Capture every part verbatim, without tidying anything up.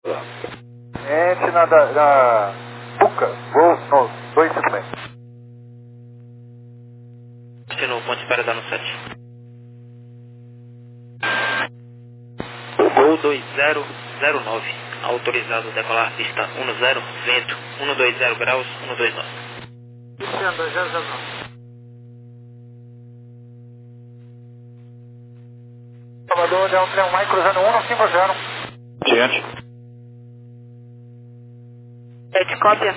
Gente na, da- na Buca, voo no dois cinco seis. No ponte para dar no sete. Gol dois zero zero nove. Autorizado a decolar pista um zero, vento um dois zero graus, um dois nove. Pista dois zero zero nove. Salvador, Delta um Mike cruzando um cinco zero. Gente. Sete, cópia.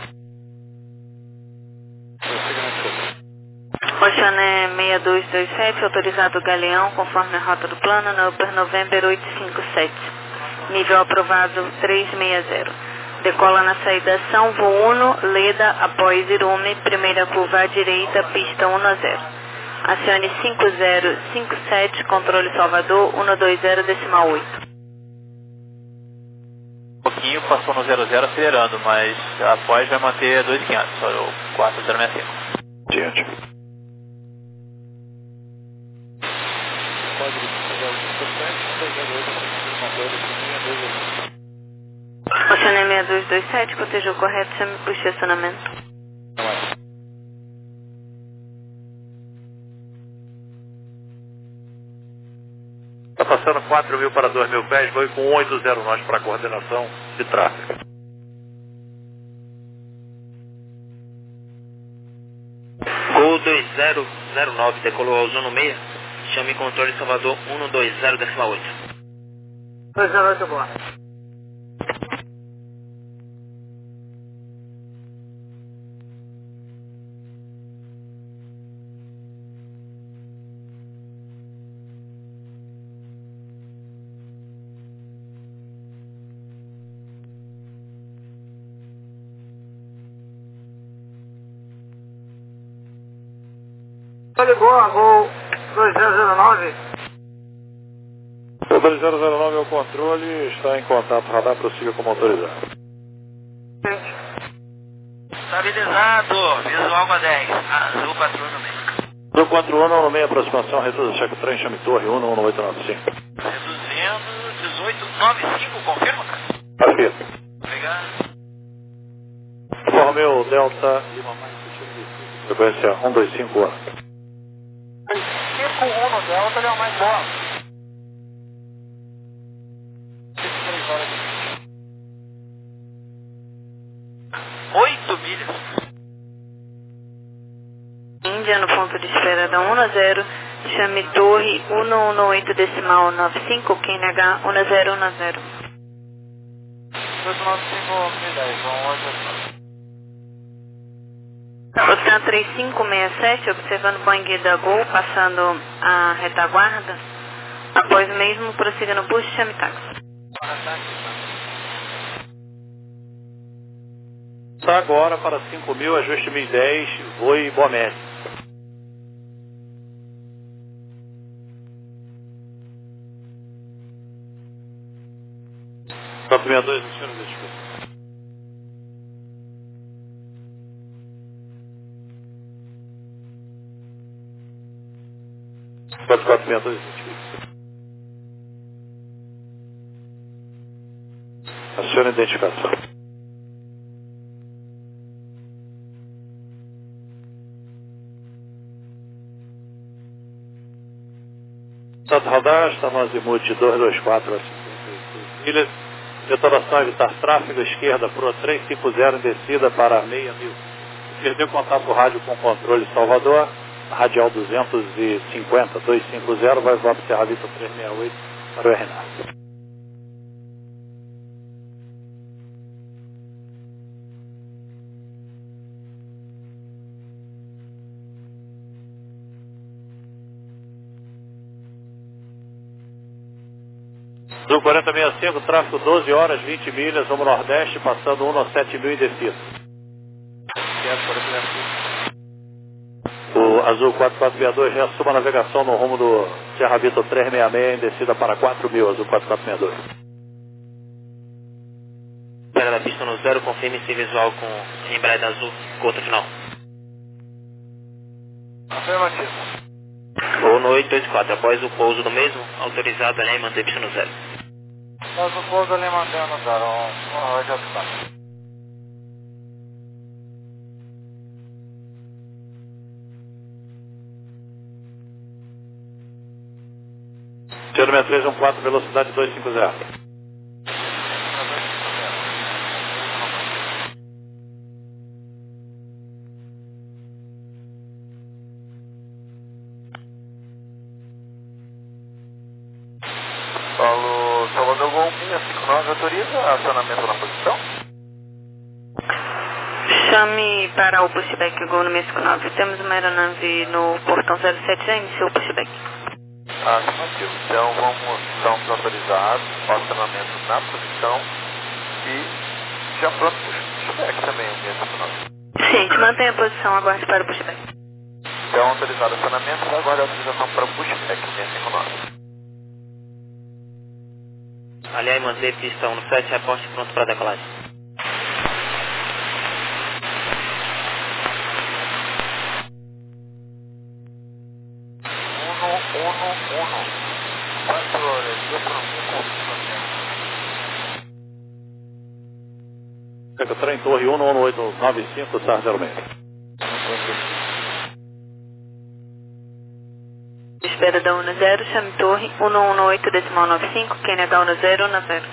Oceané seis dois dois sete, autorizado Galeão, conforme a rota do plano, na Upper November oito cinco sete. Nível aprovado três seis zero. Decola na saída São Vuno, Leda, após Irume, primeira curva à direita, pista um zero. Acione cinco zero cinco sete, controle Salvador, um dois zero decimal oito. Um pouquinho, passou no zero zero acelerando, mas após vai manter dois mil e quinhentos, só o quatro zero seis cinco. Diante. Oceané seis dois dois sete, cotejou correto, chame para o estacionamento. Está passando quatro mil para dois mil pés, foi com oito zero nós para coordenação de tráfego. Gol dois zero zero nove, decolou ao Zono seis. Chame controle Salvador um dois zero decimal oito. dois zero oito, boa. Ligou a Gol dois zero zero nove. O dois zero zero nove é o controle, está em contato, radar prossiga como autorizado. Estabilizado, visual com a dez, azul quatro um no meio. Do quatro um no meio, aproximação, reduza, cheque trem, chame torre, um um oito nove cinco. Reduzindo, dezoito nove cinco, confirma, cara? Perfeito. Obrigado. Romeu, Delta, frequência um dois cinco um. cinco um no Delta, ele é o mais bom. oito milhas. Índia no ponto de espera da um zero, chame torre um um oito decimal nove cinco, Q N H um zero um zero. oito nove cinco, dez, Ocean três cinco seis sete, observando o Boeing da Gol, passando a retaguarda. Após o mesmo, prossiga no boost, chame táxi. Está agora para cinco mil, ajuste mil e dez, voe boa média. quatro seis dois, no senhor, desculpa. quatro quatro seis dois, acione a identificação. Santo Radar, está no azimuth duzentos e vinte e quatro a cinquenta e seis milhas. Detonação evitar tráfego, esquerda Pro trezentos e cinquenta em descida para seis mil. Perdeu contato rádio com controle Salvador, radial duzentos e cinquenta, duzentos e cinquenta, vai voar para Serra Vista trezentos e sessenta e oito para o R N A. Do quarenta sessenta e cinco, tráfego doze horas, vinte milhas, rumo nordeste, passando um a sete mil em descida. O Azul quatro quatro seis dois, reassuma a navegação no rumo do Serra Vista trezentos e sessenta e seis, em descida para quatro mil, Azul quatro quatro seis dois. Pega da pista no zero, confirme se visual com Embraer azul, curta final. Afirmativo. Ou no oito dois quatro, após o pouso do mesmo, autorizado a manter pista no zero. Nós o pouso ali mantendo o zero um oito oito quatro. Gentleman três um quatro, velocidade dois cinco zero. Paulo Salvador Gol seis cinco nove, autoriza acionamento na posição? Chame para o pushback Gol no seis cinco nove. Temos uma aeronave no portão zero sete, já iniciou o pushback. Afirmativo. Então vamos, estamos autorizados, o acionamento na posição e já pronto para o pushback também, o seis cinco nove. Gente, mantenha a posição, aguarde para o pushback. Então autorizado o acionamento e agora a autorização para o pushback, seis cinco nove. Aliás, manter pista um sete, reporte pronto para decolagem. um um um. quatro horas, dois para Pega trem torre um um oito nove cinco, S A R zero seis. Espera da um zero, chame torre um um oito decimal nove cinco, Kenya da um zero na zero.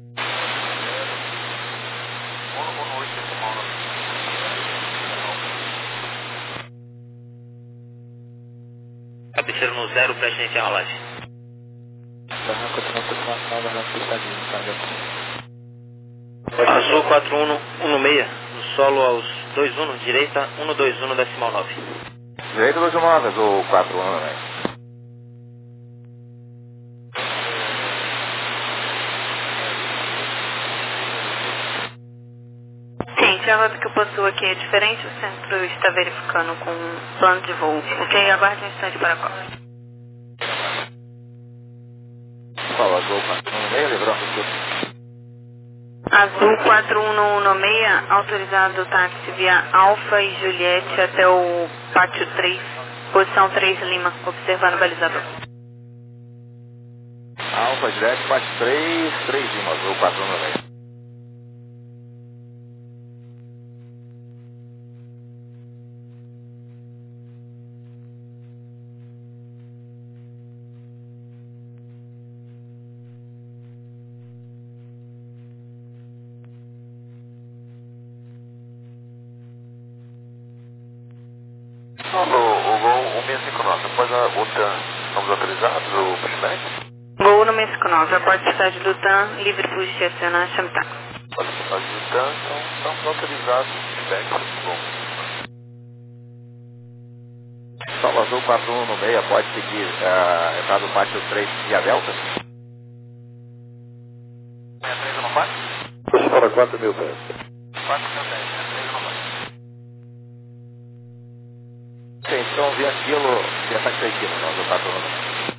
Cabeceiro no zero, preste iniciar a rolagem. Azul quatro um um seis, no solo aos dois um, direita um dois um decimal nove. Direito dois um nove, Azul quatro um, né? Gente, a rota que eu possuo aqui é diferente, o centro está verificando com um plano de voo. Ok, aguarde um instante para a copa. Fala, Azul quatro um um seis, lembrando Azul quatro um um um seis, autorizado o táxi via Alfa e Juliette até o pátio três, posição três Lima, observando o balizador. Alfa, Juliette, pátio três, três Lima, Azul quatro um um seis. O, o Gol um seis cinco nove, após a O T A N, estamos autorizados, o pushback? Voo no seis cinco nove, após a cidade do T A N, livre push de acionar, chame táxi. Após a cidade do T A N, então estamos autorizados, o pushback, Gol. Salva Azul quatro um um seis, pode seguir a entrada do pátio três via Delta? sessenta e três não vai? Puxa para quatro mil pés. quatro mil dez, sessenta e três não vai. Ok, então via quilo, via taxa aqui, não, Azul quatro um um seis.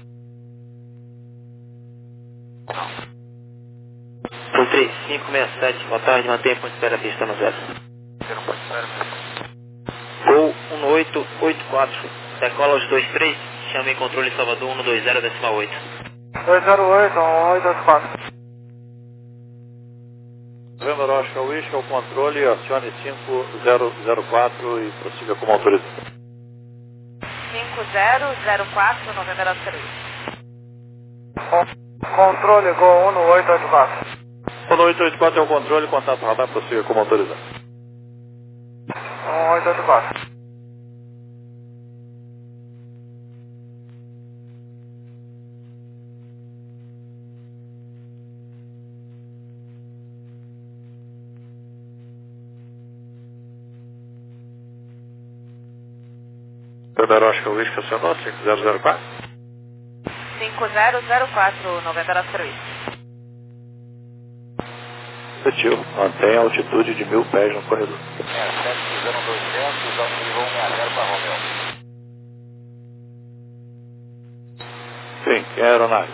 Por três cinco seis sete, boa tarde, mantenha ponto de espera pista no zero. Não pode esperar. Gol um oito oito quatro, decola aos dois três, chame em controle Salvador um dois zero decimal oito. dois zero oito, um oito oito quatro. November Oscar Whisky ao controle, acione cinco zero zero quatro e prossiga como autorizado. cinco zero zero quatro, November Oscar Controle Gol um oito oito quatro. um oito oito quatro é o controle, contato radar, prossiga como autorizado. um oito oito quatro. November Oscar Whisky acionou cinco zero zero quatro. cinco zero zero quatro, November Oscar Repetiu, mantenha a altitude de mil pés no corredor. É, sete zero dois zero, autorizou um zero para Romeu. Sim, quem é a aeronave?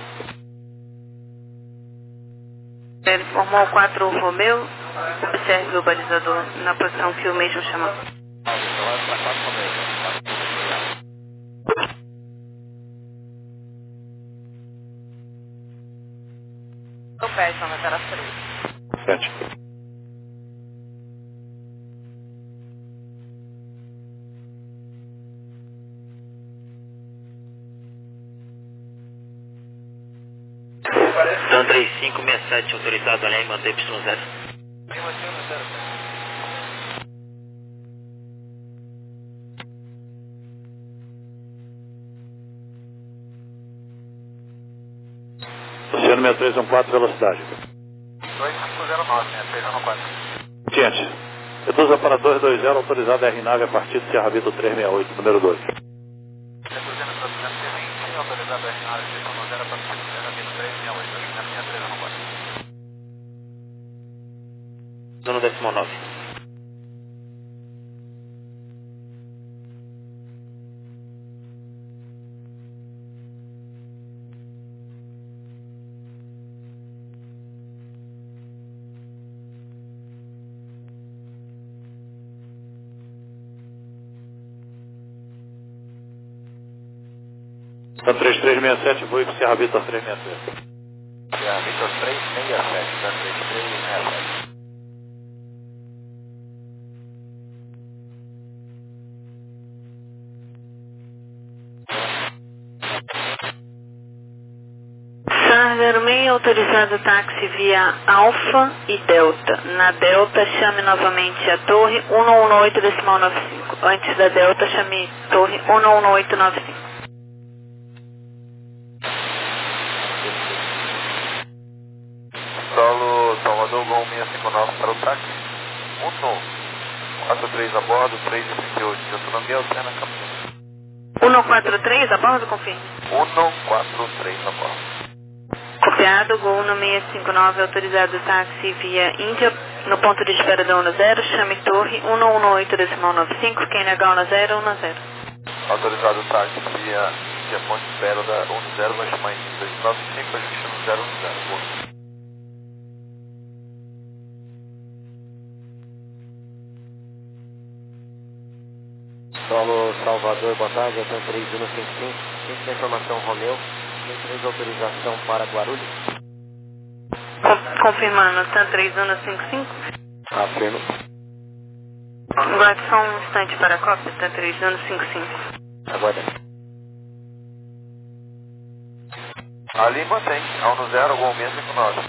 Ele formou quatro Romeu, observe o balizador na posição que o mesmo chamou. Fecha, no zero três. Sete. Então três cinco seis sete, autorizado a Lima, Y zero. Oceano seis três um quatro, velocidade. dois cinco zero nove, seis três um quatro. Ciente. Reduza para dois dois zero, autorizado R nave a partir de Serra Vitor trezentos e sessenta e oito, número dois. Reduzindo para duzentos e vinte, autorizado R nove, seis um zero a partir de Serra Vitor trezentos e sessenta e oito, oceano três um quatro. Zona decimal nove. Então três três seis sete, voo para Serra Vitor trezentos e sessenta e três. Serra Vitor trezentos e sessenta e sete, três três seis sete. San seis, autorizado táxi via Alfa e Delta. Na Delta, chame novamente a torre um um um oito decimal nove cinco. Antes da Delta, chame torre um um um oito nove cinco. Solo Salvador, Gol seis cinco nove para o táxi. um quatro três a bordo, três e trinta e oito de autonomia, Oceana Campos. um quatro três, a bordo, confirme. um quatro três a bordo. Copiado, Gol no seis cinco nove, autorizado táxi via Índia, no ponto de espera da ONU zero, chame torre um um um oito decimal nove cinco, quem negar ONU zero, ONU zero. Autorizado o táxi via Índia, ponto de espera da ONU zero, vai chamar Índia dois nove cinco, ajuste no zero um zero. Boa. Solo Salvador, boa tarde, eu tenho três um cinco cinco, centro de informação Romeu, tem três autorização para Guarulhos. Com- confirmando, Tan três um cinco cinco. Afirmo. Aguarde só um instante para a cópia, Tan três um cinco cinco. Aguarda. Ali mantém, ONU zero, Gol seis cinco nove.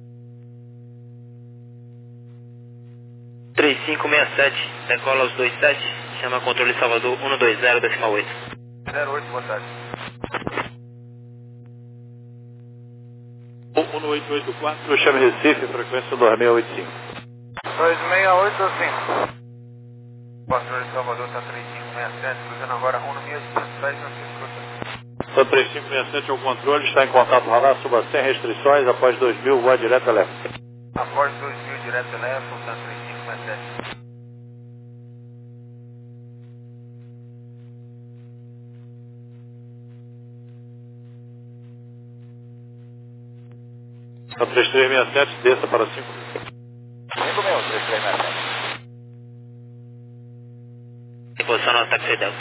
três cinco seis sete, decola aos dois sete, chama controle Salvador um dois zero decimal oito. zero oito, boa tarde. um oito oito quatro, chame Recife, frequência dois seis oito cinco. dois seis oito cinco. Controle Salvador está três cinco seis sete, cruzando agora um seis oito seis, não se escuta. Então três cinco seis sete, o controle está em contato radar, suba sem restrições, após dois mil, voa direto elétrico. Após dois mil, direto elétrico, está três cinco seis sete. Então três três seis sete, desça para cinco mil. cinco mil, três três seis sete. Em posição no táxi Delta.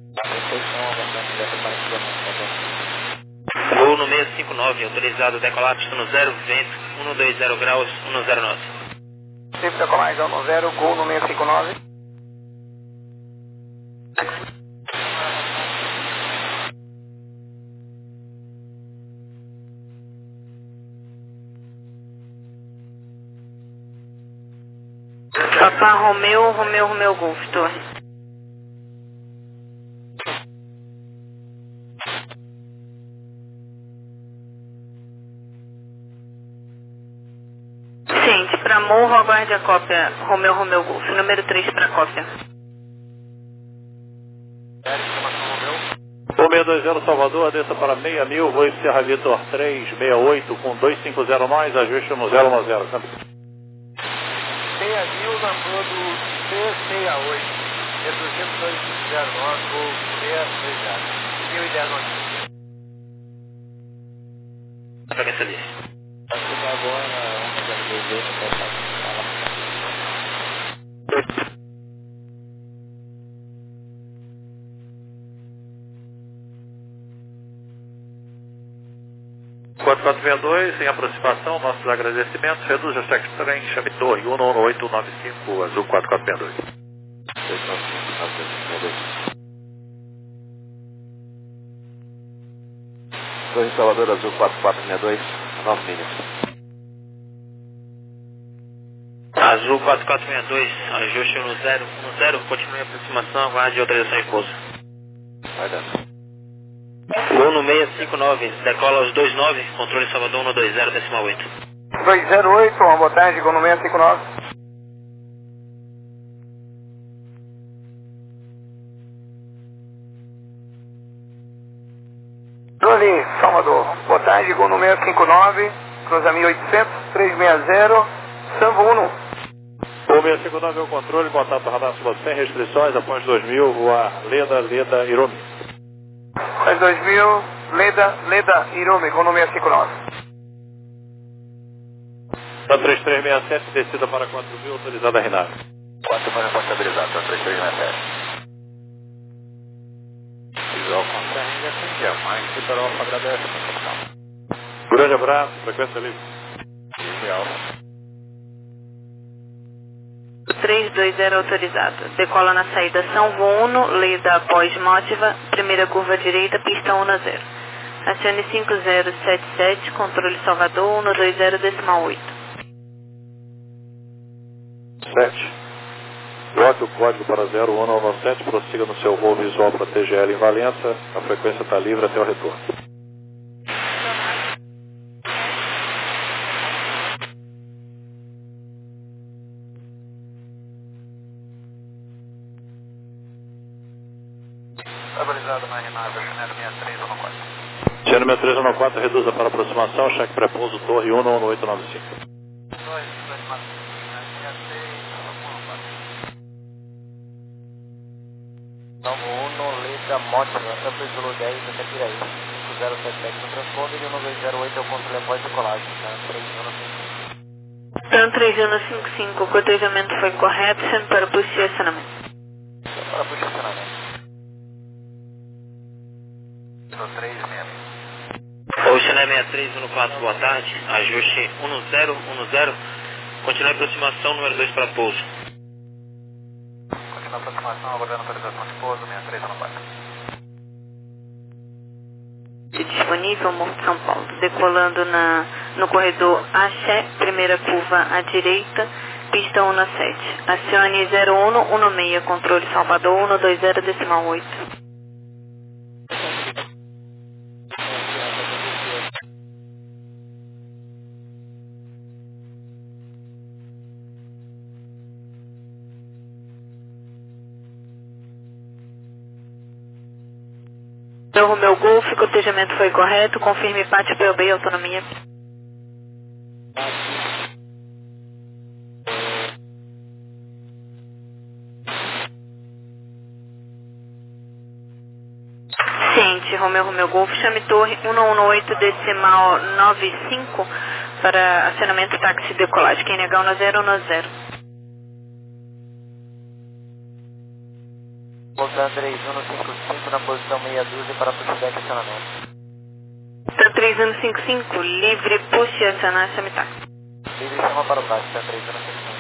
Gol no seis cinco nove, autorizado decolar pista no zero, vento, um dois zero graus, um zero nove. Sempre decolagem ONU zero, Gol no seis cinco nove. Papá Romeu, Romeu, Romeu Golf, torre. Ciente, para Morro, aguarde a cópia Romeu, Romeu Golf, número três para cópia. um seis dois zero Salvador, desça para seis mil, voo Serra Vitor trezentos e sessenta e oito com dois cinco zero nós, ajuste no zero um zero. seis mil na rua do C sessenta e oito, reduzindo dois cinco zero nove, Gol seis dois zero. mil e dez nove. Frequência desse. Quanto quatro seis dois, em aproximação, nossos agradecimentos. Reduz a cheque trem, chame torre um um oito nove cinco, Azul quatro quatro seis dois. Torre Salvador, Azul quatro quatro seis dois, nove milhas. Azul quatro quatro seis dois, ajuste um zero um zero, continue a aproximação, aguarde autorização em pouso. Vai dando. Gol no seis cinco nove, decola aos dois nove, controle Salvador um dois zero, decimal oito. dois zero oito, uma boa tarde, Gol no seis cinco nove. Controle Salvador, boa tarde, Gol no seis cinco nove, cruza mil e oitocentos, trezentos e sessenta, Sambo um. O seis cinco nove é o controle, contato radar sem restrições, após dois mil, voar Leda, Leda, Irome. Após dois mil, Leda, Leda, Irome, Gol no seis cinco nove. Da três três seis sete, descida para quatro mil, autorizada a RINAV. quatro para responsabilidade, da três três seis sete. Visual consegue atender, mais litoral agradece a capitão. Grande abraço, frequência livre. Ideal. três dois zero autorizado. Decola na saída São Vuno, Leda após Mótiva, primeira curva direita, pista um zero. Acione cinco zero sete sete, controle Salvador um dois zero, decimal oito. sete. Troque o código para zero um nove sete, prossiga no seu voo visual para T G L em Valença, a frequência está livre até o retorno. Estabilizado na RINAV, Chanel seis três um quatro. Chanel seis três um quatro, reduza para aproximação, cheque pré-pouso, torre um um oito nove cinco. Salvo um, Leda, Mótica, Campos Zulu dez, até Piraí. cinco zero sete sete no transponder e um dois zero oito é o controle após decolagem, tá? três um cinco. Tan três um cinco cinco, o cotejamento foi correto, sendo para puxar e acionamento. Para posicionamento. No três mesmo. Ocean seis três um quatro, boa tarde, ajuste um zero um zero, continue a aproximação, número dois para pouso. Continua a aproximação, aguardando autorização de pouso, seis três um quatro. Disponível, Morro de São Paulo. Decolando na, no corredor Axé, primeira curva à direita, pista um sete. Acione zero um um seis, controle Salvador um dois zero, decimal oito. Então, Romeu Golf, cotejamento foi correto, confirme pátio P O B e autonomia. Ciente, Romeu Romeu Golf, chame torre um um oito decimal nove cinco para acionamento táxi decolagem, Q N H um zero um zero. Voltando três um cinco cinco na posição meia dúzia para pushback acionamento. Tan três um cinco cinco, livre push e acionar chame táxi. Livre chama para o baixo, Tan três um cinco cinco.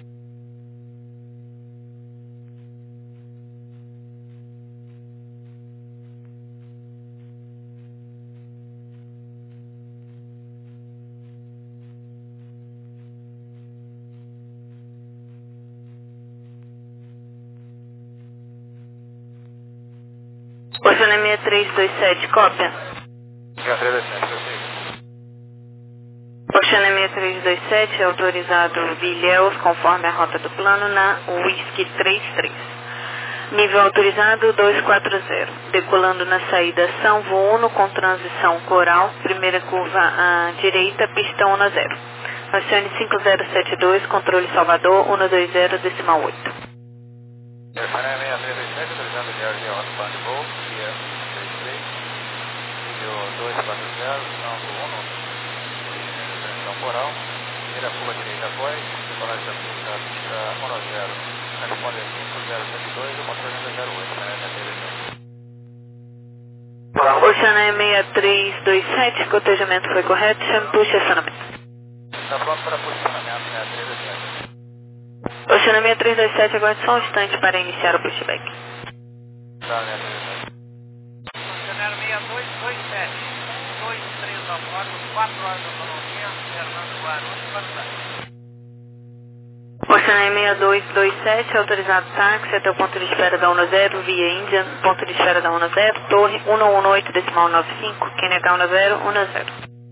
Oceana seis três dois sete, cópia. seis três dois sete, prossiga. Oceana seis três dois sete, autorizado Vilhéus, conforme a rota do plano, na Whisky três três. Nível autorizado dois quatro zero. Decolando na saída São Vuno com transição Coral, primeira curva à direita, pista um zero. Acione cinco zero sete dois, controle Salvador um dois zero, decimal oito. Oceana seis três dois sete, autorizando de Air Hot Band Voo, via três três. Nível dois quatro zero, São Vuno, transição Coral, primeira curva direita após, decolagem da pista, pista um zero. Responde cinco zero sete dois, o controle zero oito, né? Oceana Oceanária seis três dois sete, cotejamento foi correto, chame push acionamento. Está pronto para posicionamento, seis três dois sete. Oceanária seis três dois sete, aguarde só um instante para iniciar o pushback. Tá, seis três dois sete. Oceanária seis dois dois sete, um dois três a bordo, quatro horas de autonomia, Fernando Guarulhos, Guarulhos. Oceanária seis dois dois sete, autorizado táxi até o ponto de espera da um zero, via Índia, ponto de espera da um zero, torre um um oito decimal nove cinco, Q N H um zero, um zero.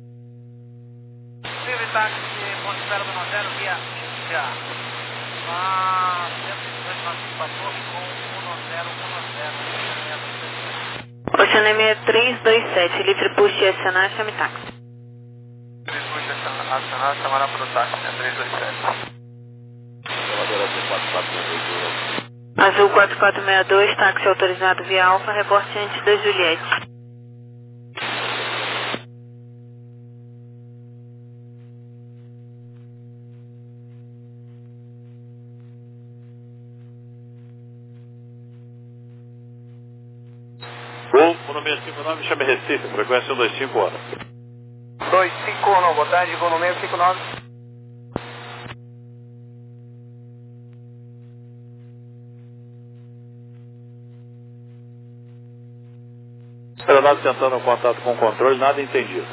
Vive táxi, ponto de espera da um zero, via Índia. Ah, cento e dois nove cinco, torre com um zero, um zero. Oceanária seis três dois sete, livre push e acionar, chame táxi. Livre push e acionar, chamará para o táxi, seis três dois sete. Azul quatro quatro seis dois, táxi autorizado via Alfa, reporte antes da Juliette. Gol, o número cinco nove, chame Recife, frequência um dois cinco horas. dois cinco um, boa tarde, gol número cinco nove. Aeronave tentando um contato com o controle, nada entendido.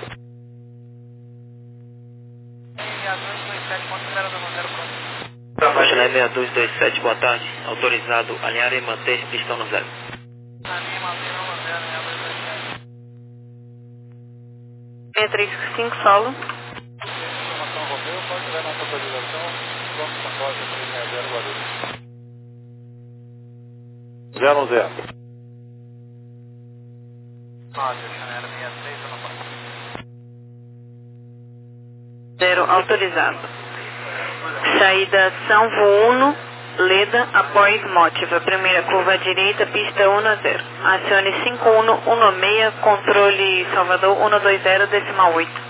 Oceanária seis dois dois sete, boa tarde. Autorizado alinhar e manter pistão no zero. seis três cinco, solo. Informação Romeu, pode tiver nossa autorização, pronto para código três seis zero Guarulhos. zero um zero. Rádio, Oceanária seis três, eu não posso. Zero, autorizado. Saída São Vuno, Leda, apoio Motiva. Primeira curva à direita, pista um zero. Acione cinco um um seis, controle Salvador um dois zero, decimal oito.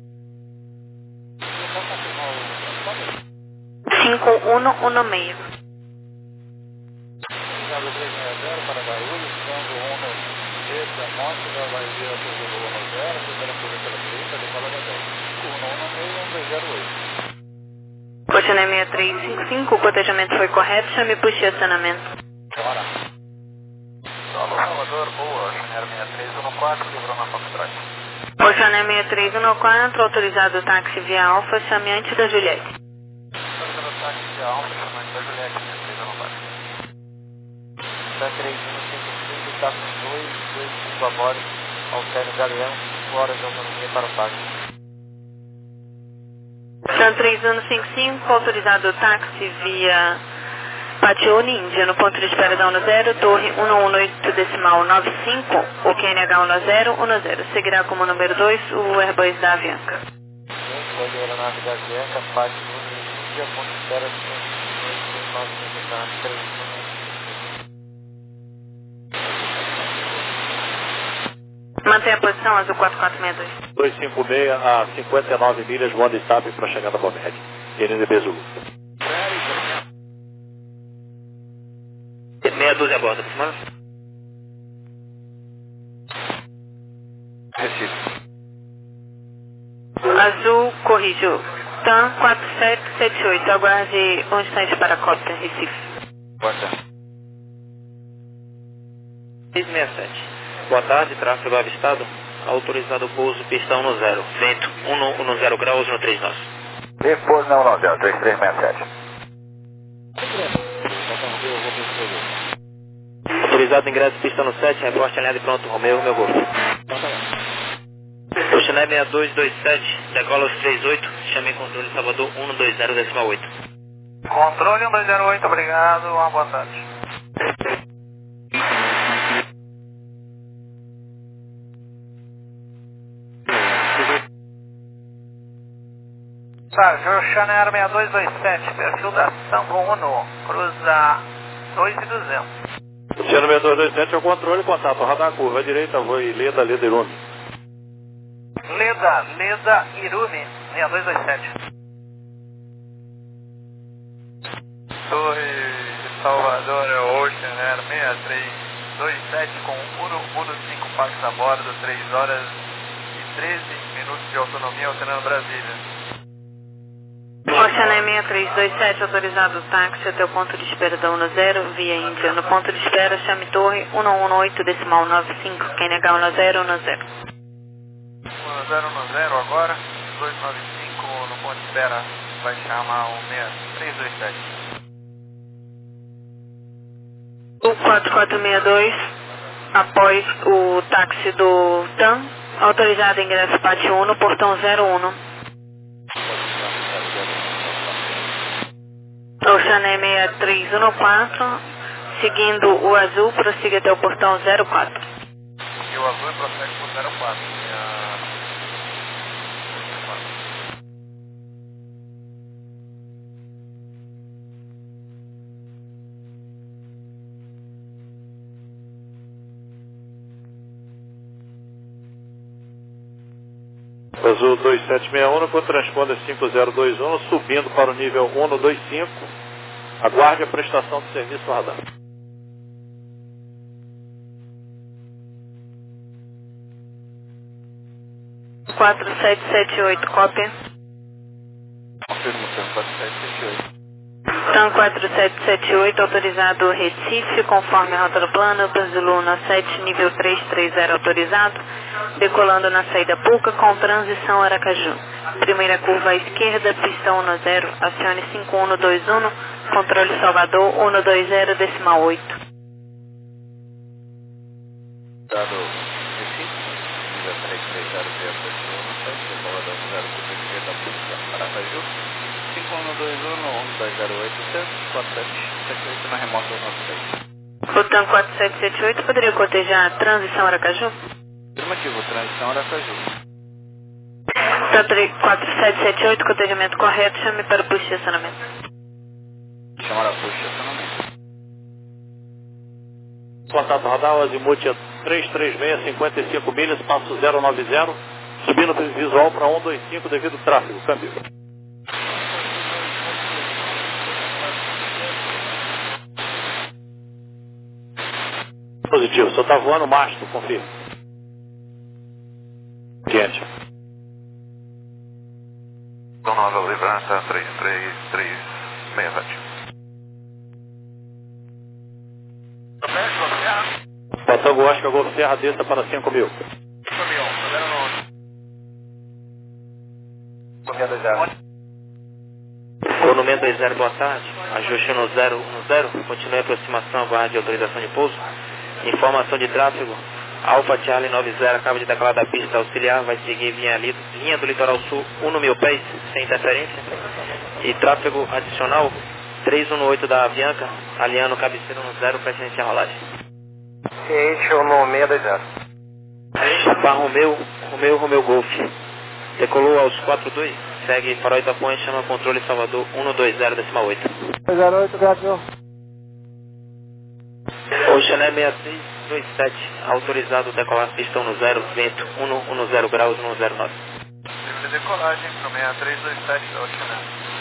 cinco um um seis. Obrigado, três seis zero para Guarulhos, Sandro Uno, Leda, Mótica, vai vir a curva do um zero, primeira curva pela direita, decola da dez. cinco um um seis, um dois zero oito. Oceanária seis três cinco cinco, o cotejamento foi correto, chame push e acionamento. Bora. Solo Salvador, boa, Oceanária seis três um quatro, livrou na Foxtrot. Oceanária seis três um quatro, autorizado táxi via Alfa, chame antes da Juliette. Autorizado táxi via Alfa, chame antes da Juliette, seis três um quatro. três um cinco cinco, táxi dois, dois cinco a bordo, Alcério Galeão, cinco horas de autonomia para o táxi. Sun três um cinco cinco, autorizado táxi via Patione, Índia, no ponto de espera da um zero, torre um um oito decimal nove cinco, o Q N H um zero, um zero. Seguirá como número dois o Airbus da Avianca. Escolhe a aeronave da Avianca, Patione, Índia, ponto de espera cento e oito, novecentos e três um. Mantenha a posição, azul quatro quatro seis dois. dois cinco seis a cinquenta e nove milhas, voando estável para chegar na Bomed. N D B Zulu. Meia dúzia a bordo, aproximado. Recife. Azul, corrijo. TAM quatro sete sete oito, aguarde um instante para a cópia, Recife. Porta. seis seis sete. Boa tarde, tráfego avistado. Autorizado pouso, pistão no zero. Vento um zero graus no três nós. Depois não, não, zero três três seis sete. Autorizado ingresso, pistão no sete, reporte alinhado e pronto, Romeu, meu golfo. Oceanária seis dois dois sete, decola os três oito, chame controle Salvador um dois zero decimal oito. Controle um dois zero oito, obrigado, uma boa tarde. Tá, Oceanária seis dois dois sete, perfil da Sambo Uno, cruza dois e duzentos. Oceano seis dois dois sete é o controle, contato, radar curva à direita, voe Leda, Leda Irume. Leda, Leda, Irume, seis dois dois sete. Torre de Salvador, é o Oceanária seis três dois sete com Uno, Uno cinco, Pax a bordo, três horas e treze minutos de autonomia, alternando Brasília. Oceané seis três dois sete, autorizado o táxi até o ponto de espera da um zero, via Índia. No ponto de espera, chame torre um um oito, decimal nove cinco, quem negar um zero, um zero. um zero, um zero agora, dois nove cinco, no ponto de espera, vai chamar o seis três dois sete. O quatro quatro seis dois, após o táxi do T A M, autorizado ingresso pátio um no portão zero um. Oceané seis três um quatro, seguindo o azul, prossiga até o portão zero quatro. E o azul prossegue por zero quatro. Azul dois sete seis um, com transponder cinco zero dois um, subindo para o nível um dois cinco. Aguarde a prestação do serviço radar. quatro sete sete oito, cópia. Confirmo, quatro sete sete oito. T A M quatro sete sete oito, autorizado Recife, conforme a rota do plano, Zulu sete, nível três três zero autorizado, decolando na saída Puca com transição Aracaju. Primeira curva à esquerda, pista um zero, acione cinco um dois um, controle Salvador um dois zero, decimal oito. Dado Recife, nível três três zero zero, decolador zero, curva esquerda, pista Aracaju. cinco um dois um, um dois zero oito, quatro sete sete oito na remota do nosso país. O T A M quatro sete sete oito poderia cotejar a transição Aracaju? Afirmativo, transição Aracaju. quatro sete sete oito, cotejamento correto, chame para o posto de estacionamento. Chamar a posto de estacionamento. Contato radar, azimuth é três três seis, cinquenta e cinco milhas, passo zero nove zero, subindo visual para um dois cinco devido ao tráfego, câmbio. Positivo, só está voando mastro, confirma. Quente. Dom Nova Livranta, três três três seis sete. Patango Oscar, Golfo Serra, desça para cinco mil. cinco mil, zero nove. Conumento dois zero, boa tarde. Ajuste no zero um zero, continue a aproximação, aguarde autorização de pouso. Informação de tráfego. Alfa Charlie nove zero, acaba de declarar da pista auxiliar, vai seguir linha, linha do litoral sul, um mil pés, sem interferência. E tráfego adicional, três um oito da Avianca, alinhando cabeceira no zero, para iniciar a rolagem. Ciente um seis dois zero. Para Romeu, Romeu, Romeu Golf. Decolou aos quatro dois, segue farol Itapuã e chama controle Salvador um dois zero, decimal oito. zero oito, grátis. Oceané seis três dois sete, autorizado decolar pista um zero, vento um zero graus, um zero nove. Livre de decolagem para o seis três dois sete da Oceané.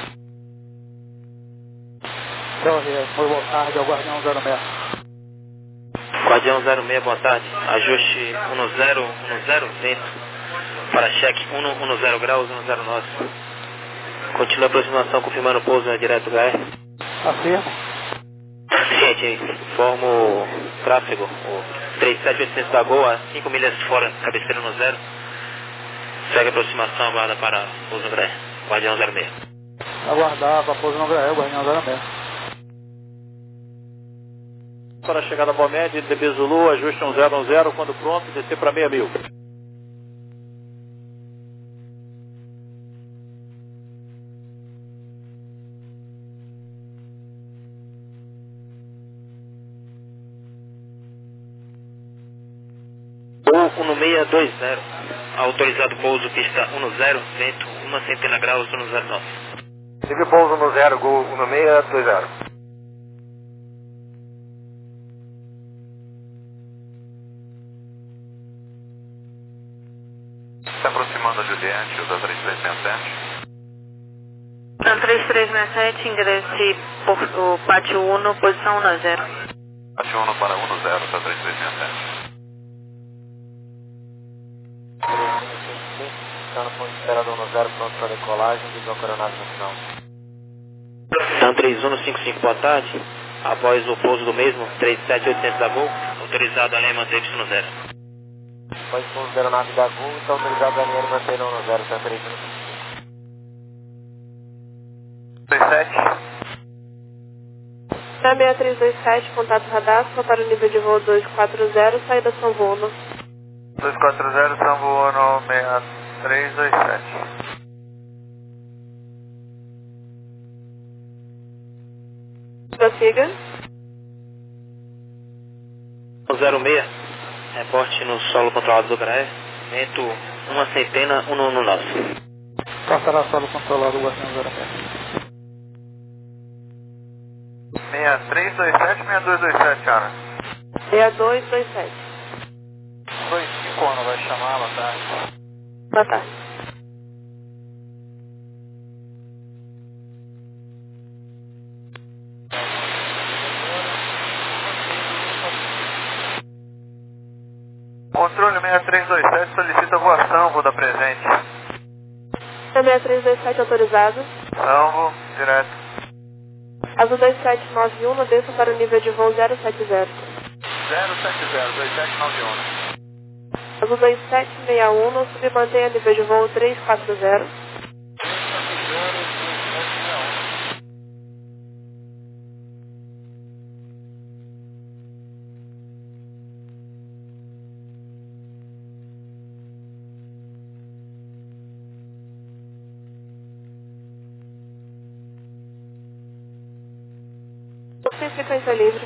Torre, foi boa tarde, ao Guardião zero seis. Guardião zero seis, boa tarde. Ajuste um zero um zero, vento. Para cheque um zero graus, um zero nove. Continua a aproximação, confirmando o pouso direto do H R. Afirma. Gente, informo o tráfego, o três sete oitocentos da Gol, a cinco milhas fora, cabeceira no zero. Segue a aproximação, aguarda para pouso no H R. Guardião zero seis. Aguardar para pouso no H R, Guardião zero seis. Para a chegada Bomed, D B Zulu, ajuste um zero um zero, quando pronto, descer para seis mil. um seis dois zero, autorizado pouso pista um zero, vento uma centena graus, um zero nove. Siga pouso no zero, Gol um seis dois zero. Se aproximando a Juliette, o da três três seis sete. Na três três seis sete, ingresse por o pátio um, posição um zero. Pátio um para um zero, da três três seis sete. Está no ponto de espera do um zero, pronto para decolagem, visão coronada no final. Então três um cinco cinco, boa tarde. Após o pouso do mesmo, três sete oitocentos da Gol, autorizado a linha manter Y zero. Após o pouso da aeronave da Gol, está autorizado a linha manter no um zero, está três um cinco cinco. dois sete. Na seis três dois sete, contato radar, para o nível de voo dois quatro zero, saída São Paulo. dois quatro zero, São Paulo, seis três dois sete. Prossiga. zero seis, reporte no solo controlado do Graé, vento uma centena, um no nosso. Passará solo controlado, Guardião zero seis. seis três dois sete, seis dois dois sete, cara. seis dois dois sete. dois cinco, Ana, vai chamar, boa tarde. Boa tarde. Controle seis três dois sete solicita voação, vou dar presente. seis três dois sete autorizado. Salvo, direto. Azul dois sete nove um, desça para o nível de voo zero sete zero. zero sete zero, dois sete nove um. Azul dois sete seis um, submantenha nível de voo três quatro zero. Sem frequência livre.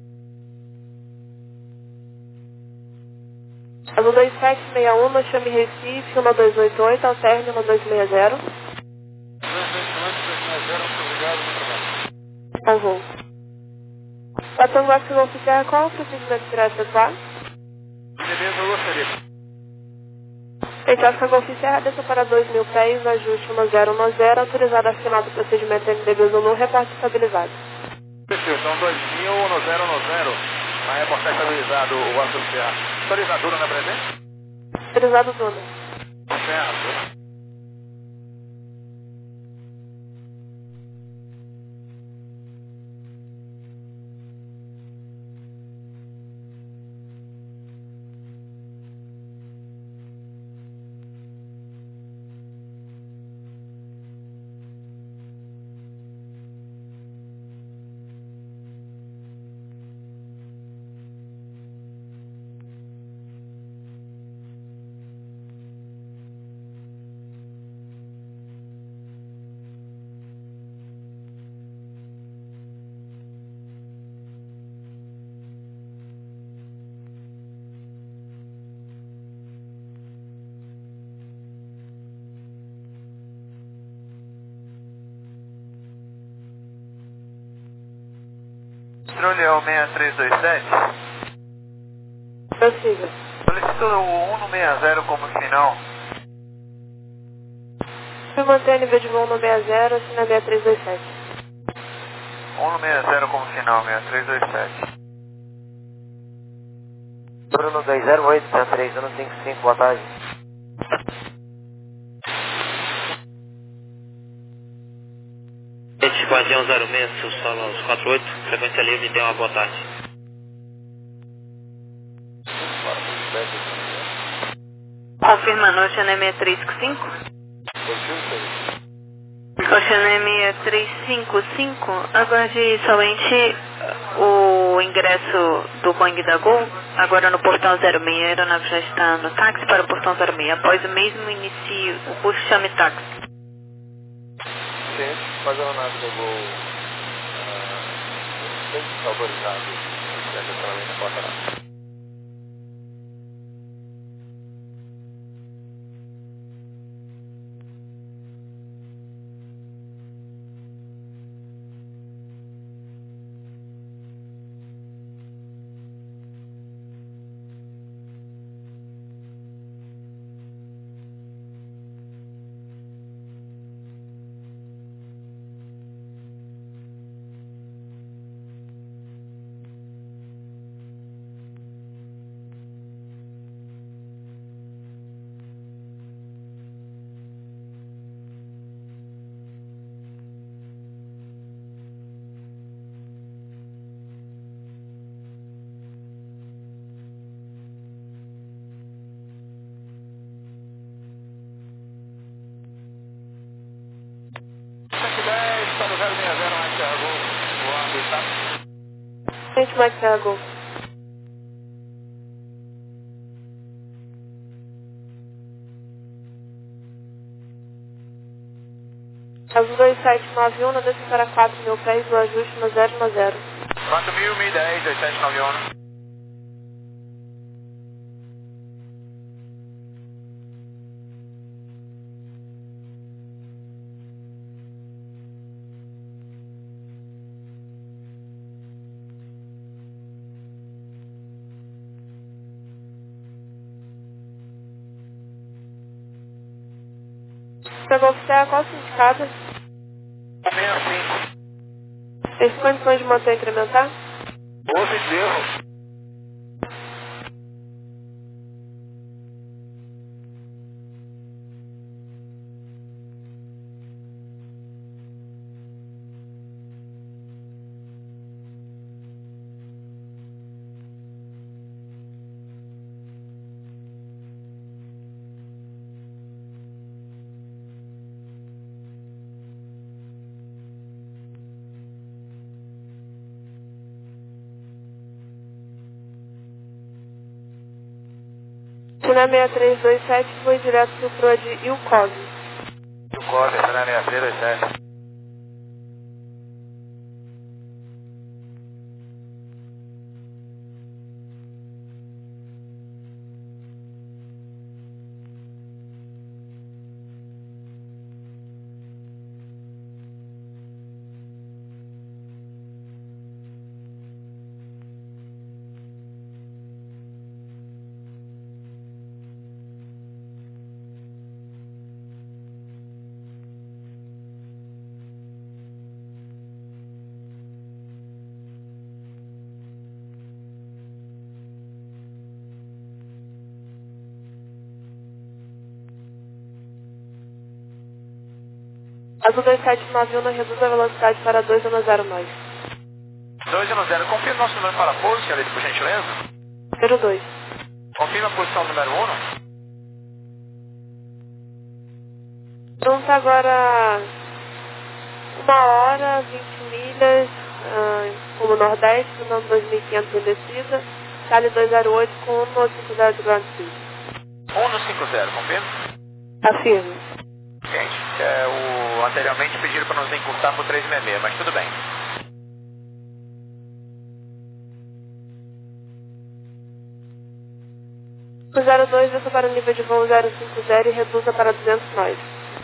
Azul dois sete seis um, chame Recife, um dois oito oito, alterne um dois seis zero. Ao voo. Platão Vasco não se encerra, qual o procedimento que irá efetuar? Beleza, eu gostaria. Feito a Golf Serra, desça para dois mil pés, ajuste um zero um zero, autorizado a final do procedimento M D B Zulu, reporte estabilizado. Perfeito, então dois mil, um zero um zero. Vai reportar estabilizado o Arthur Serra. Estabilizadora na presente? Autorizado Duna. Certo. Controle seis três dois sete. Prossiga. Solicito o um no seis zero como final. Submantenha nível de voo no seis zero, assina seis três dois sete. um no seis zero como final, seis três dois sete. Bruno dois zero oito, três um cinco cinco, boa tarde. Guardião zero seis, seu solo aos quatro oito, frequência livre, dê uma boa tarde. Confirmando, Oceanem seis três cinco cinco. Oceanem seis três cinco cinco, aguarde somente o ingresso do Boeing da Gol, agora no portão zero seis, a aeronave já está no táxi para o portão zero seis, após o mesmo inicie o curso chame táxi. Sim, mas a aeronave da Gol tem autorizado essa também na porta lá. Gente, Mike Serra Golf. Azul dois sete nove um, na descida para quatro mil pés, do ajuste no zero no zero. quatro mil, mil e dez, dois sete nove um. Para Golf Serra, qual a sindicada? sessenta e cinco. Tem condições de motor incrementar? doze de erro. China seis três dois sete, foi direto para o de Ilkov. Ilkov, China seis três dois sete. Azul dois sete nove um, não reduz a velocidade para dois no zero nove. dois no zero. Confirma nosso número para pouso, senhorita, por gentileza. Número dois. Confirma a posição número um. Pronto, agora uma hora, vinte milhas, ah, como Nordeste, andando dois mil e quinhentos em descida, Cali dois zero oito com um cinco zero de ground speed. um no cinco zero, confirma? Afirmo. Gente, é, o, anteriormente pediram para nos encurtar por três sessenta e seis, mas tudo bem. O zero dois desça para o nível de voo zero cinco zero e reduza para duzentos nós.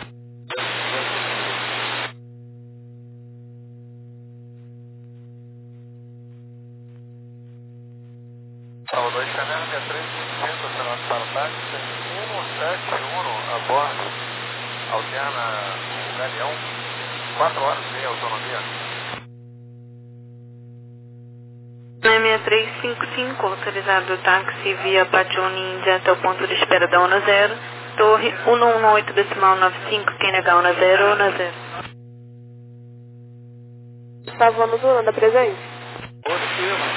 Bravo dois, Canela seis três cinco zero, operado para o táxi, um sete um a bordo, alterna o Galeão, quatro horas e meia autonomia. seis três cinco cinco, autorizado o táxi via Pachoni Índia até o ponto de espera da ONA zero, torre um um oito decimal nove cinco, quem negar ONA zero, ONA zero. Está voando do Holanda presente? Positivo.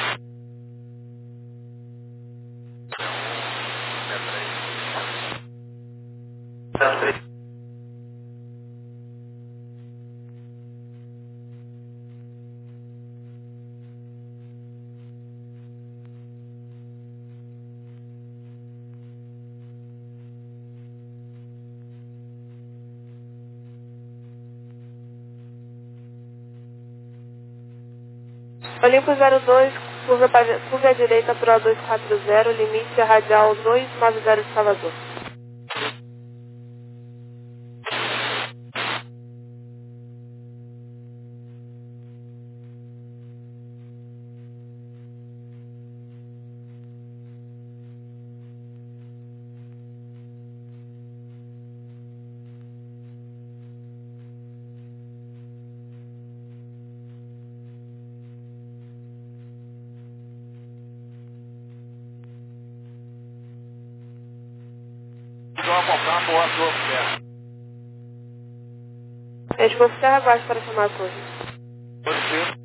Olimpo zero dois, curva, para, curva à direita para o dois quatro zero, limite a radial dois nove zero de Salvador. Vamos acompanhar boa sua serra. Gente, vou ficar abaixo para chamar a torre. Positivo.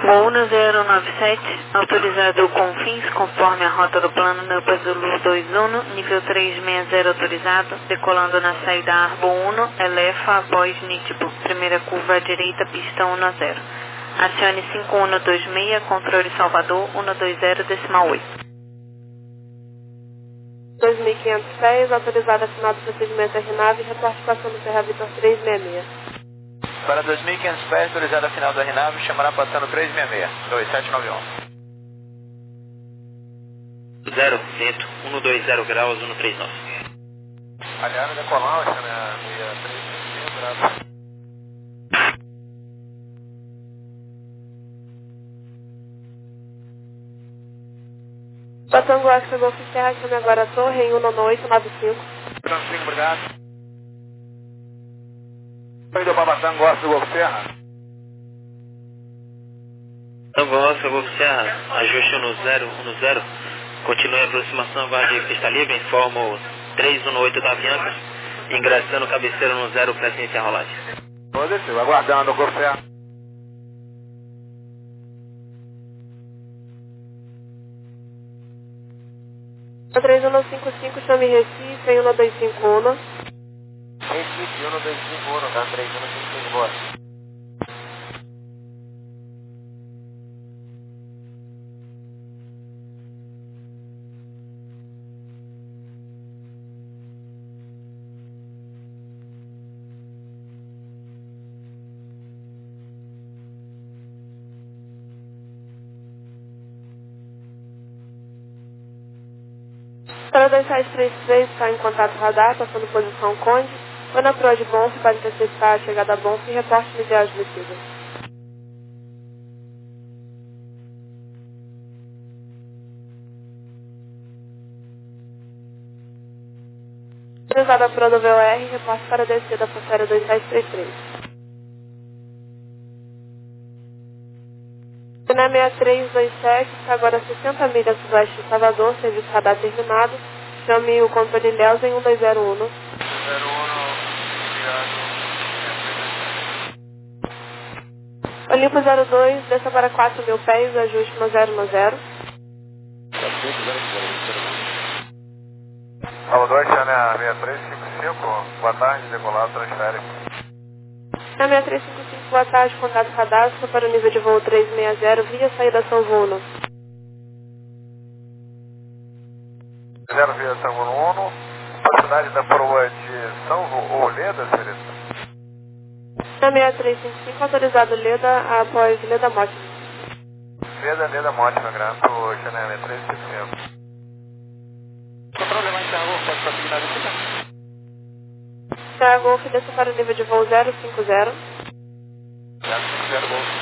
Voo um zero nove sete, autorizado com fins conforme a rota do plano Neupa Zulu dois um, nível trezentos e sessenta autorizado, decolando na saída Arbo um, elefa após Nítibo, primeira curva à direita, pista um zero. Acione cinco um dois seis, controle Salvador um dois zero decimal oito. dois mil e quinhentos pés, autorizado afinado do procedimento R nave, reporte passando Serra Vitor trezentos e sessenta e seis. Para dois mil e quinhentos pés, autorizado a final da R nave, chamará passando trezentos e sessenta e seis, dois sete nove um. zero, vento, cento e vinte graus, cento e trinta e nove. Aliado decolar, chama seis três graus. Batango Oscar Golf Serra, chame agora a torre em um oito nove cinco. Tranquilo, obrigado. Oi, do Babatango Oscar Golf Serra. Tango Oscar Golf Serra, ajuste no zero um zero, continue a aproximação, aguarde pista livre, informo trezentos e dezoito da Avianca, ingressando cabeceira no zero, presta iniciar a rolagem. Vou descer, aguardando o Golf Serra. três um cinco cinco, chame Recife em um dois cinco um. Recife um dois cinco um, tá? três um cinco cinco, boa. Para dois sete três três, está em contato radar, passando posição Conde. Foi na proa de Bonf para interceptar a chegada a Bonf e reporte no ideal de descida. Autorizada a proa do V O R, reporte para descida para série dois sete três três. Na seis três dois sete, está agora a sessenta milhas sudoeste de Salvador, serviço radar terminado. Chame o controle Léus em um dois zero um. zero um, obrigado. Olimpo zero dois, desça para quatro mil pés, ajuste no zero no zero. Salvador, Chana seis três cinco cinco, boa tarde, decolado, transfere. Na seis três cinco cinco, boa tarde, contato radar, só para o nível de voo trezentos e sessenta, via saída São Vuno. zero via São Vuno, a cidade da proa de São Vuno, Leda, Serena. Na seis três cinco cinco, autorizado Leda após Leda Mote. Leda, Leda, Mótima, grato, Chana seis três cinco cinco. Controle levar em Serra, pode prosseguir na visita? Serra Golf, desça para o nível de voo zero cinco zero. zero cinco zero, Golf.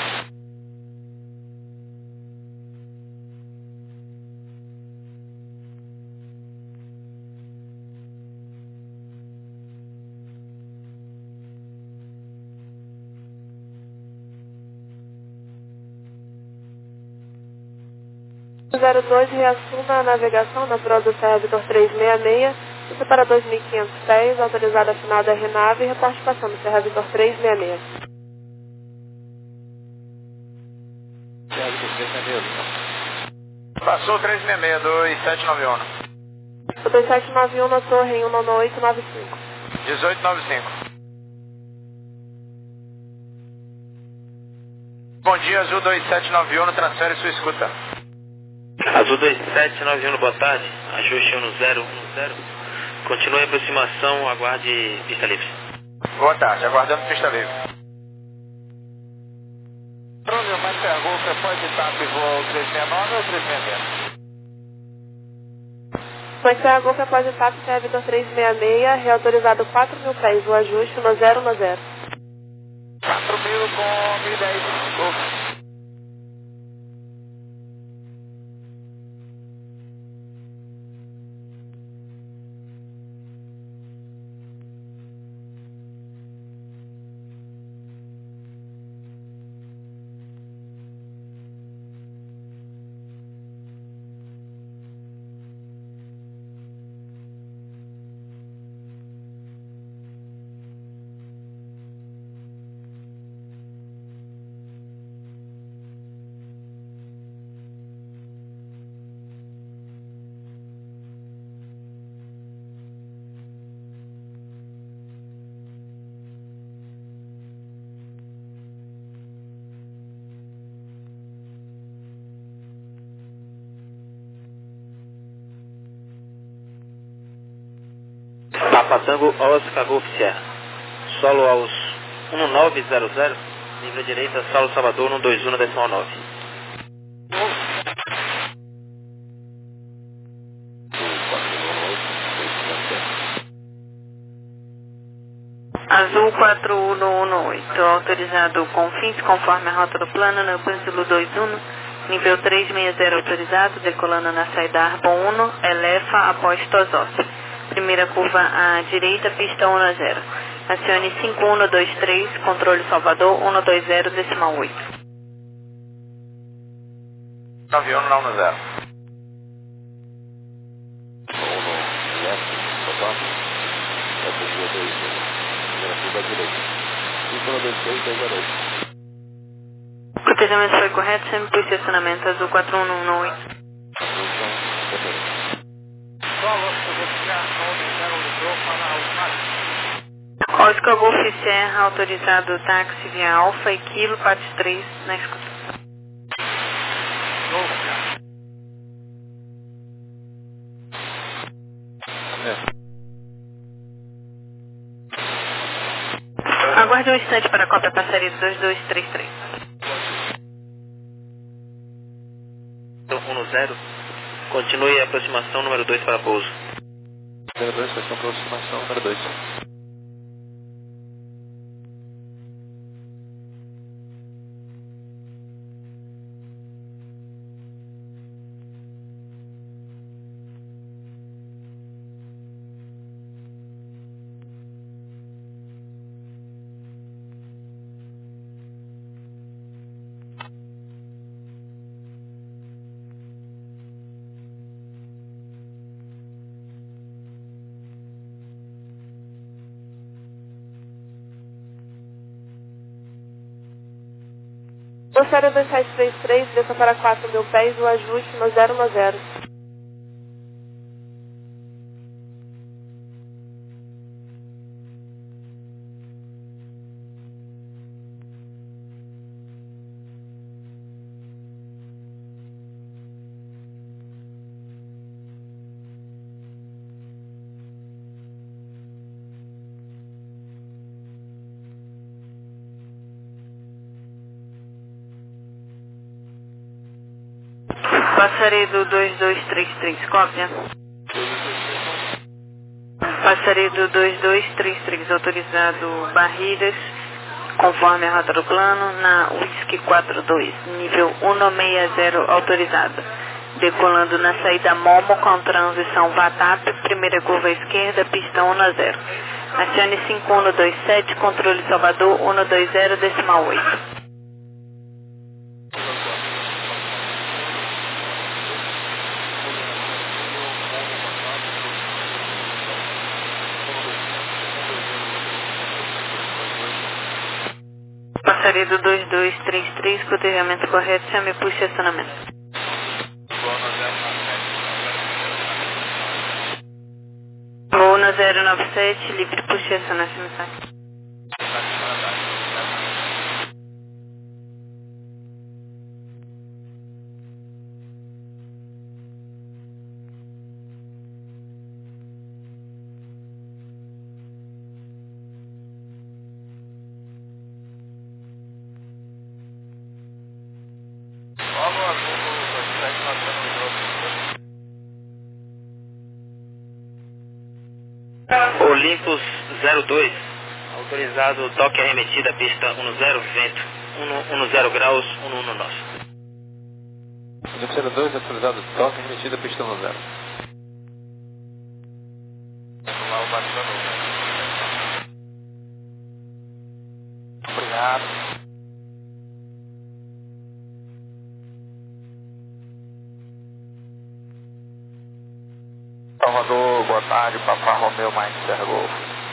zero dois, reassuma a navegação na proa do Serra Vitor trezentos e sessenta e seis, isso para dois mil e quinhentos pés, autorizada a final da R nave, reporte passando Serra Vitor trezentos e sessenta e seis. Passou trezentos e sessenta e seis, dois sete nove um. O dois sete nove um na torre em um oito nove cinco. dezoito noventa e cinco. Bom dia, Azul dois sete nove um, transfere sua escuta. Azul dois sete nove um, boa tarde, ajuste um zero um zero, continue a aproximação, aguarde pista livre. Boa tarde, aguardando pista livre. Pronto, mais pergunta, você pode estar em voo trezentos e sessenta e nove ou trezentos e sessenta? Foi Serra Golf após o TAP Serra Vitor trezentos e sessenta e seis, reautorizado quatro mil pés, o ajuste no zero no zero. quatro mil com mil e dez, Golf. Alfa Tango Oscar Golf Sierra. Solo aos um nove zero zero, nível direita, solo Salvador um dois um decimal nove. Azul quatro um um oito, autorizado com fins conforme a rota do plano no Zulu dois um, nível trezentos e sessenta autorizado, decolando na saída Arbon um, Elefa após Tosop. Primeira curva à direita, pista um zero. Acione cinco um dois três, controle Salvador um dois zero decimal oito. nove um nove zero. Cotejamento foi correto, sempre por estacionamento Azul quatro um um oito. Oscar Golf Sierra, autorizado táxi via Alfa e Kilo, parte três, na escuta. Aguarde um instante para a cópia passaria dois dois três três. um zero, continue a aproximação número dois para pouso. Número dois, questão aproximação número dois. Bolsário dois sete três três, desça para quatro mil pés, o ajuste no zero um zero. Passarei do dois dois três três, cópia. Passarei do dois dois três três, autorizado barreiras, conforme a rota do plano, na Whisky quatro dois, nível cento e sessenta autorizado. Decolando na saída Momo com transição Vatap, primeira curva à esquerda, pista um zero. Acione cinco um dois sete, controle Salvador um dois zero decimal oito. Passaria do dois dois três três, cotejamento correto, chame por estacionamento. Voo na zero nove sete, livre por estacionamento. Olympus zero dois, autorizado toque arremetida, pista um zero, vento um zero graus, um um nosso. Olympus zero dois, autorizado toque arremetida, pista um zero. Vamos lá, o bate Obrigado. Salvador, boa tarde, Papá Romeu Mike Serra Golf.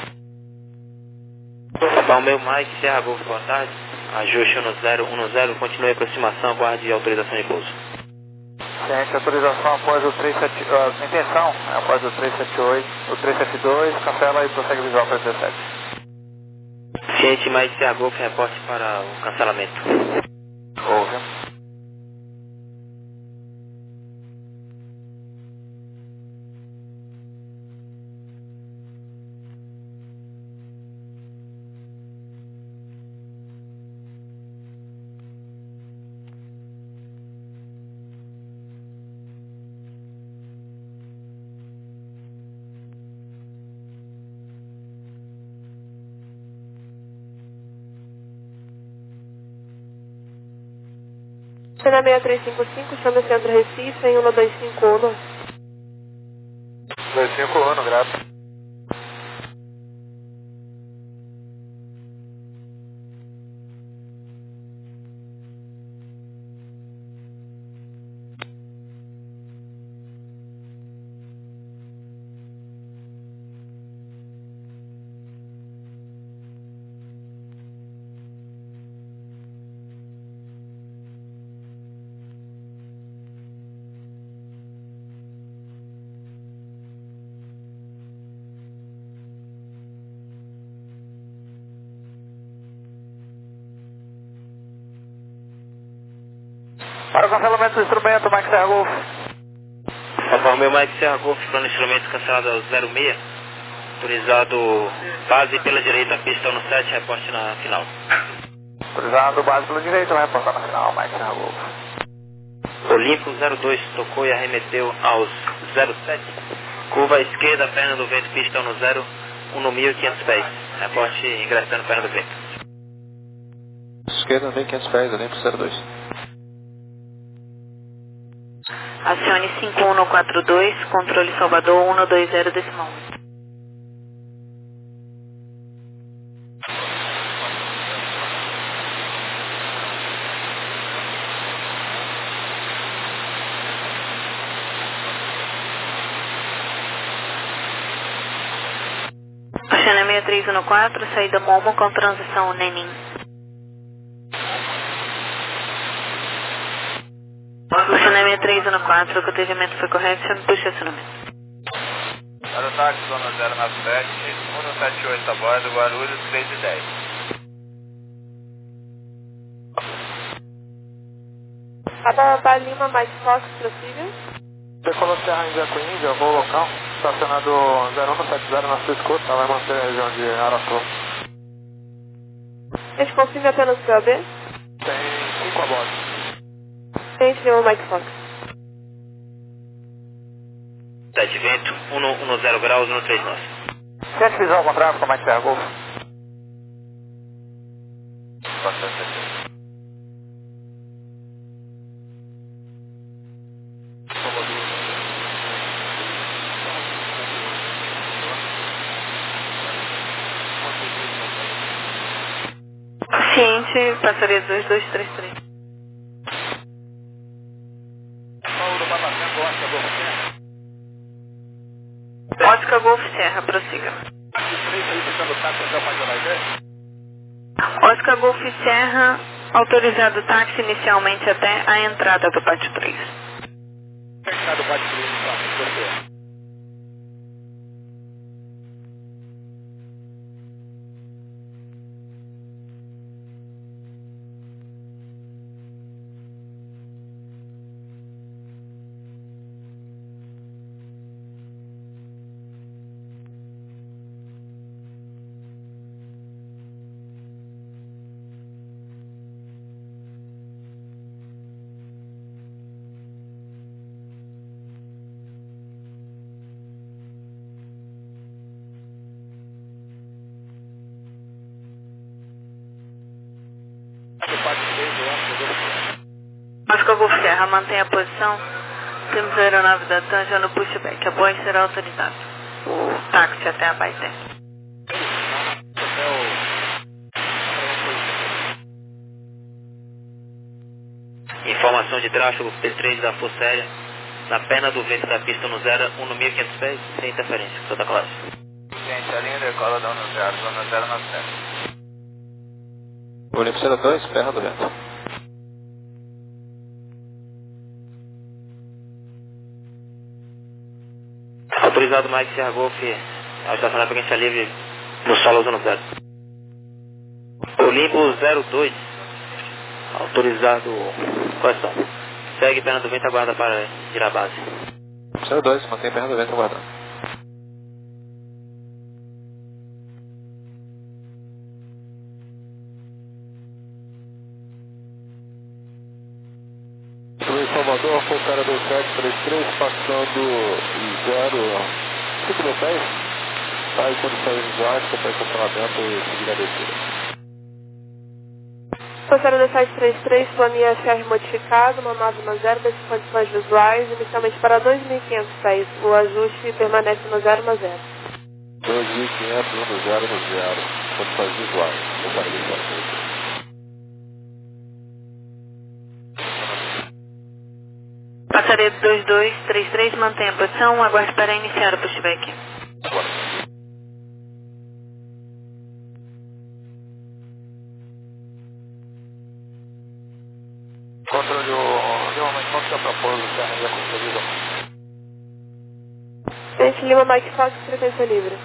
Papá Romeu Mike Serra Golf, boa tarde. Ajuste no zero um zero, continue a aproximação, aguarde autorização de pouso. Gente, autorização após o três sete oito, uh, intenção, após o três sete oito, o três sete dois, cancela e prossegue visual para dezessete. Gente, Mike Serra Golf, reporte para o cancelamento. Ouve. Cena seis três cinco cinco, chama Centro Recife em um dois cinco um. dois cinco um, graças. Para o cancelamento do instrumento, Mike Serra Golf. Alfa Romeo Mike Serra Golf, plano de instrumentos cancelado ao zero seis. Autorizado base pela direita, pista no sete, reporte na final. Autorizado base pela direita, vai reportar na final, Mike Serra Golf. Olimpo zero dois, tocou e arremeteu aos zero sete. Curva à esquerda, perna do vento, pista no zero, um mil e quinhentos pés. Reporte ingressando perna do vento. Esquerda, mil e quinhentos pés, Olimpo zero dois. Acione cinco um quatro dois, controle Salvador um dois zero decimal oito. Oceana seis três um quatro, saída Momo com transição Nenin. Oceana seis três um quatro, o cotejamento foi correto, chame para o estacionamento. Aerotáxi, zona zero nove sete, um sete oito a bordo, Guarulhos três e dez. Papa Lima, Mike Fox, prossiga. Decolou Serra Índia com Índia, voo local, estacionado zero um sete zero na sua escuta, vai manter a região de Aratu. A gente confirma apenas o P O B? Tem cinco a bordo. Gente, Lima, Mike Fox. sete vento, um zero graus, um três nove. Sete visão ao contrário, como é que será, Golf? Ciente, passaria dois dois três três. Oscar Golf Serra, prossiga. Oscar Golf Serra, autorizado táxi inicialmente até a entrada do pátio três. Entrada do pátio três, então, Oscar Golf Serra, mantenha a posição. Temos a aeronave da TAM já no pushback. Após será autorizado o táxi até a Baité. Informação de tráfego P três da Força Aérea, na perna do vento da pista no zero, um mil e quinhentos pés, sem interferência, toda classe. Gente, a linha decola da zona zero, zona zero nove sete. Olimpo zero dois, perna do vento. Autorizado Mike Serra Golf a estacionar para quem livre no solo zona zero. Olimpo zero dois, autorizado, correção. Segue perna do vento, aguarda para girar a base. zero dois, mantém perna do vento aguardando. Salvador, Polcara dois sete três três, passando zero cinco mil pés, sai em condições visuais, para estacionamento e seguir a descida. Passaram sete três três, planinha F R modificado, uma nove um zero, das condições visuais, inicialmente para dois mil e quinhentos pés. O ajuste permanece no zero um zero. dois mil e quinhentos no zero um zero, condições visuais. Passaria dois dois três três, mantenha a posição, aguarde para iniciar o pushback. Controle o realmente quanto que é proposto que a renda concedida? Gente Lima, Mike Fox, frequência livre.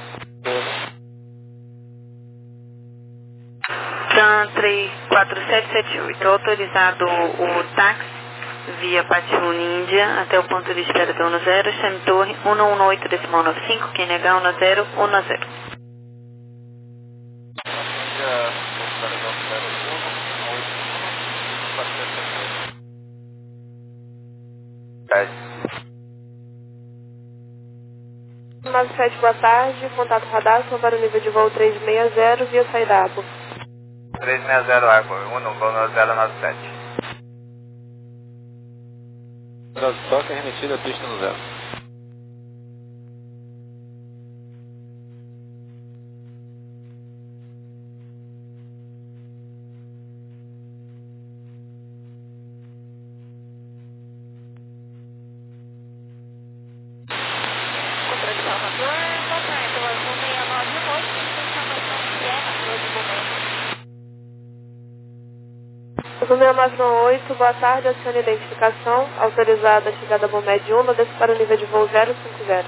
Tran três quatro sete sete oito, autorizado o táxi via Patiun Índia até o ponto de espera do um zero, chame torre um um oito decimal nove cinco, quem negar um zero um zero. nove sete, boa tarde, contato radar, para o nível de voo trezentos e sessenta via saída Abo. trezentos e sessenta Água, um, voo zero nove sete. Toque remetida a pista no zero. seis nove oito, boa tarde, adicione a identificação, autorizada a chegada a Bomed um, desce para o nível de voo zero cinco zero.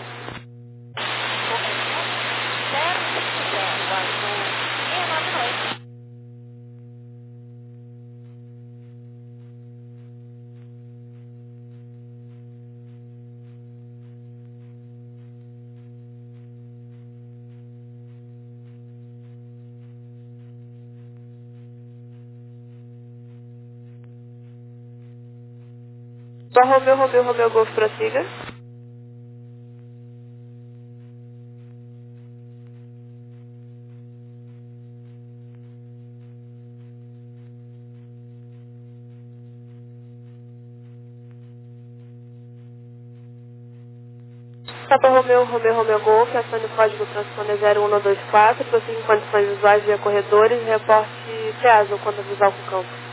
Romeu, Romeu, Romeu, Golf, prossiga. Papa Romeu, Romeu, Romeu, Golf, acione o código transponder zero um dois quatro, prossiga em condições visuais via corredores, reporte Ceasa quando visual com campo.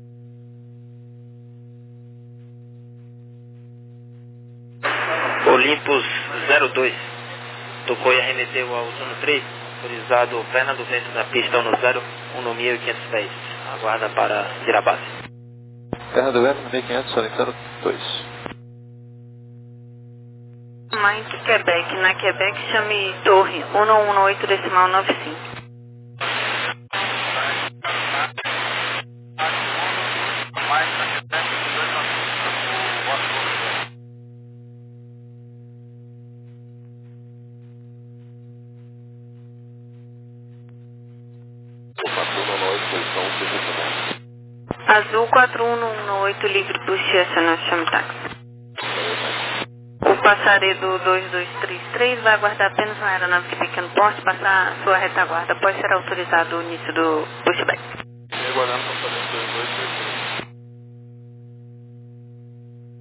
Olympus zero dois, tocou e arremeteu ao Sono três, autorizado perna do vento na pista um zero, um mil e quinhentos pés, aguarda para virar base. Perna do vento, mil e quinhentos, Sono dois. Mike Quebec, na Quebec chame torre um um oito decimal nove cinco. Azul quatro um um oito, livre push, acionar chame táxi. O passaredo dois dois três três vai aguardar apenas uma aeronave de pequeno porte passar sua retaguarda. Pode ser autorizado o início do pushback. Aguardando.